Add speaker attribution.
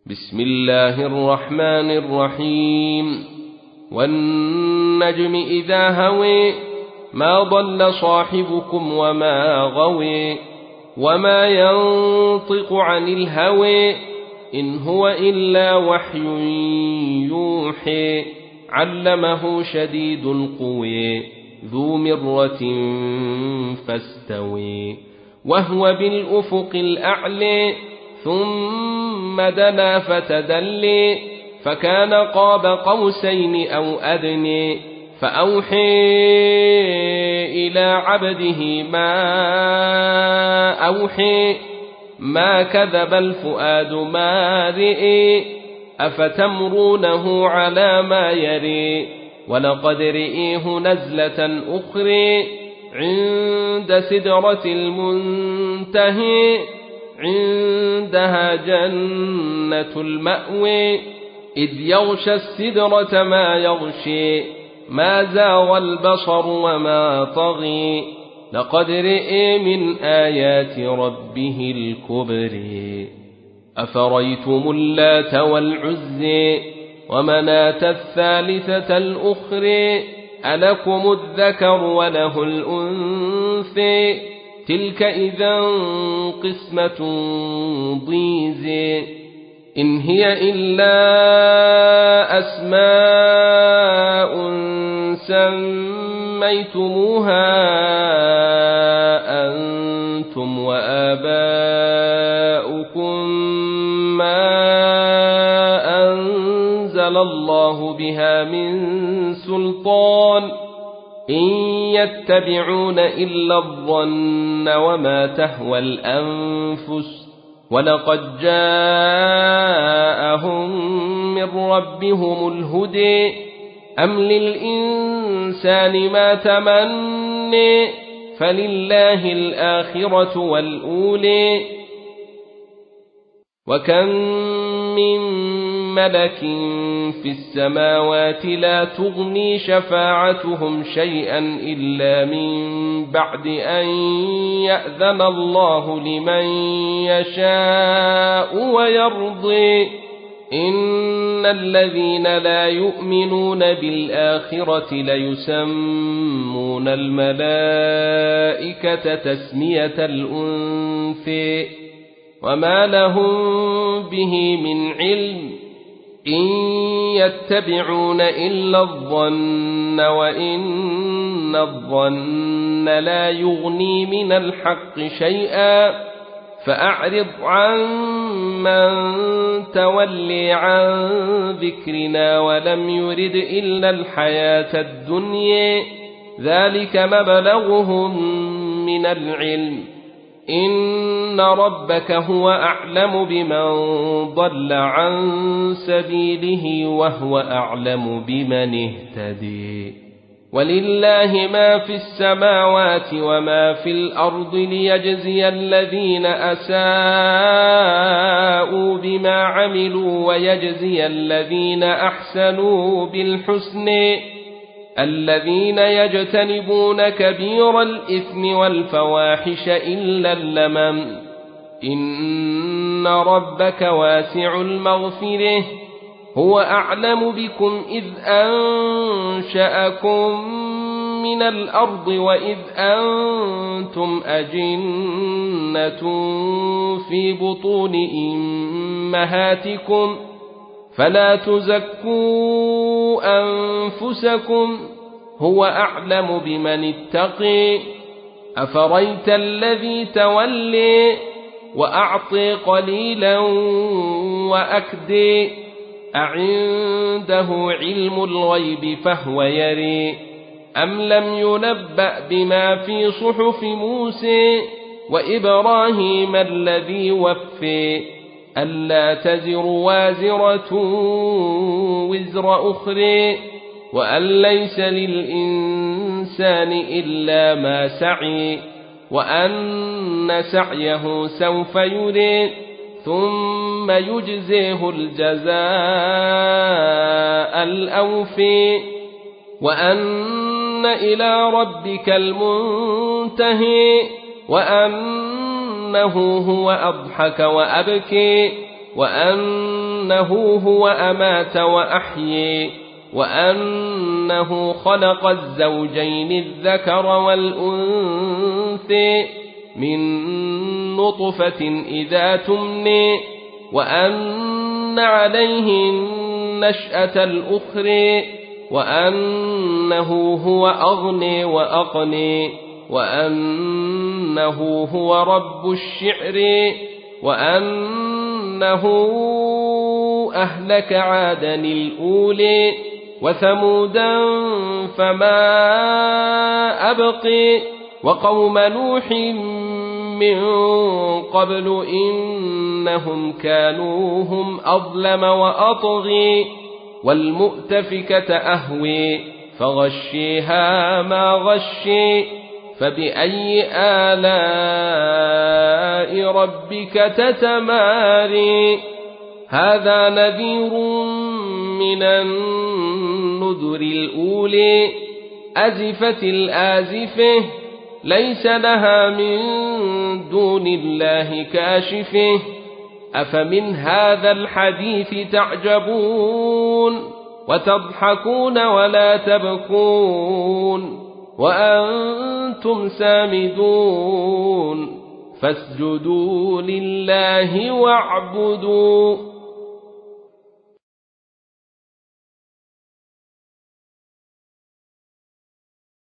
Speaker 1: بسم الله الرحمن الرحيم والنجم إذا هوي ما ضل صاحبكم وما غوي وما ينطق عن الهوي إن هو إلا وحي يوحي علمه شديد القوي ذو مرة فاستوي وهو بالأفق الأعلى ثم دنا فتدلي فكان قاب قوسين أو أدني فأوحي إلى عبده ما أوحي ما كذب الفؤاد ما رئي أفتمرونه على ما يري ولقد رئيه نزلة أخرى عند سدرة المنتهي عندها جنة المأوى إذ يغشى السدرة ما يغشي ما زاغ البصر وما طغي لقد رئي من آيات ربه الكبر أفريتم اللات والعزي ومناة الثالثة الأخرى ألكم الذكر وله الأنثى تلك إذا قسمة ضيزى إن هي إلا أسماء سميتموها أنتم وآباؤكم ما أنزل الله بها من سلطان إن يتبعون إلا الظن وما تهوى الأنفس ولقد جاءهم من ربهم الهدى أم للإنسان ما تمنى فلله الآخرة والأولى وكم من ملك في السماوات لا تغني شفاعتهم شيئا إلا من بعد أن يأذن الله لمن يشاء ويرضي إن الذين لا يؤمنون بالآخرة ليسمون الملائكة تسمية الأنثى وما لهم به من علم إن يتبعون إلا الظن وإن الظن لا يغني من الحق شيئا فأعرض عن من تولي عن ذكرنا ولم يرد إلا الحياة الدنيا ذلك مبلغهم من العلم إن ربك هو أعلم بمن ضل عن سبيله وهو أعلم بمن اهتدي ولله ما في السماوات وما في الأرض ليجزي الذين أساءوا بما عملوا ويجزي الذين أحسنوا بالحسن الذين يجتنبون كبير الإثم والفواحش إلا اللمم إن ربك واسع المغفرة هو أعلم بكم إذ أنشأكم من الأرض وإذ أنتم أجنة في بطون أمهاتكم فلا تزكوا أنفسكم هو أعلم بمن اتقي أفريت الذي تولي وأعطي قليلا وأكدي أعنده علم الغيب فهو يري أم لم ينبأ بما في صحف موسى وإبراهيم الذي وفي ألا تزر وازرة وزر أخرى وأن ليس للإنسان إلا ما سعي وأن سعيه سوف يري ثم يجزيه الجزاء الأوفي وأن إلى ربك المنتهي وأنه هو أضحك وأبكي وأنه هو أمات وأحيي وأنه خلق الزوجين الذكر والأنثى من نطفة إذا تمني وأن عليه النشأة الأخرى وأنه هو أغني وأقني وأنه هو رب الشعر وأنه أهلك عادا الأولي وثمودا فما أبقي وقوم نوح من قبل إنهم كانوا هم أظلم وأطغي والمؤتفكة أهوي فغشيها ما غشي فبأي آلاء ربك تتماري هذا نذير من النذر الأولي أزفت الآزفة ليس لها من دون الله كاشفه أفمن هذا الحديث تعجبون وتضحكون ولا تبكون وأنتم سامدون فاسجدوا لله واعبدوا